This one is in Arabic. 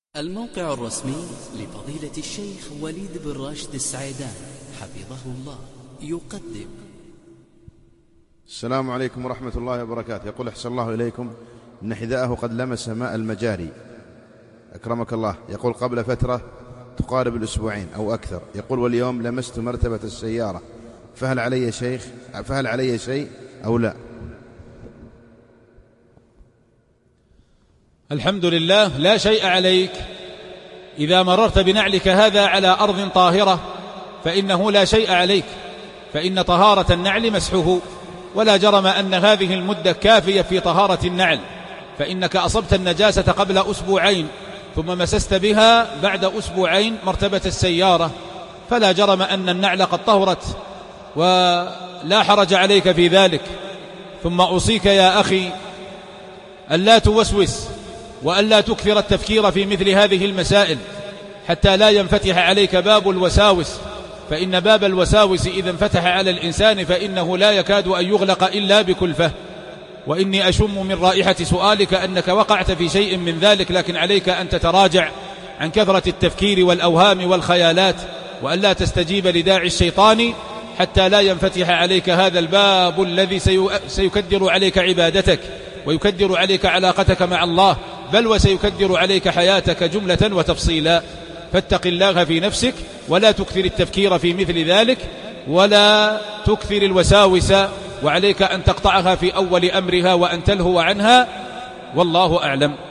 الموقع الرسمي لفضيلة الشيخ وليد بن راشد السعيدان حفظه الله يقدم. السلام عليكم ورحمة الله وبركاته. يقول أحسن الله إليكم إن حذاءه قد لمس ماء المجاري. أكرمك الله. يقول قبل فترة تقارب الأسبوعين أو أكثر، يقول واليوم لمست مرتبة السيارة، فهل علي شيء أو لا؟ الحمد لله، لا شيء عليك. إذا مررت بنعلك هذا على أرض طاهرة فإنه لا شيء عليك، فإن طهارة النعل مسحه، ولا جرم أن هذه المدة كافية في طهارة النعل، فإنك أصبت النجاسة قبل أسبوعين ثم مسست بها بعد أسبوعين مرتبة السيارة، فلا جرم أن النعل قد طهرت ولا حرج عليك في ذلك. ثم أوصيك يا أخي ألا توسوس وألا تكثر التفكير في مثل هذه المسائل حتى لا ينفتح عليك باب الوساوس، فإن باب الوساوس إذا انفتح على الإنسان فإنه لا يكاد أن يغلق إلا بكلفة. وإني أشم من رائحة سؤالك أنك وقعت في شيء من ذلك، لكن عليك أن تتراجع عن كثرة التفكير والأوهام والخيالات، وألا تستجيب لداعي الشيطان حتى لا ينفتح عليك هذا الباب الذي سيكدر عليك عبادتك ويكدر عليك علاقتك مع الله، بل وسيكدر عليك حياتك جملة وتفصيلا. فاتق الله في نفسك ولا تكثر التفكير في مثل ذلك ولا تكثر الوساوس، وعليك أن تقطعها في أول أمرها وأن تلهو عنها، والله أعلم.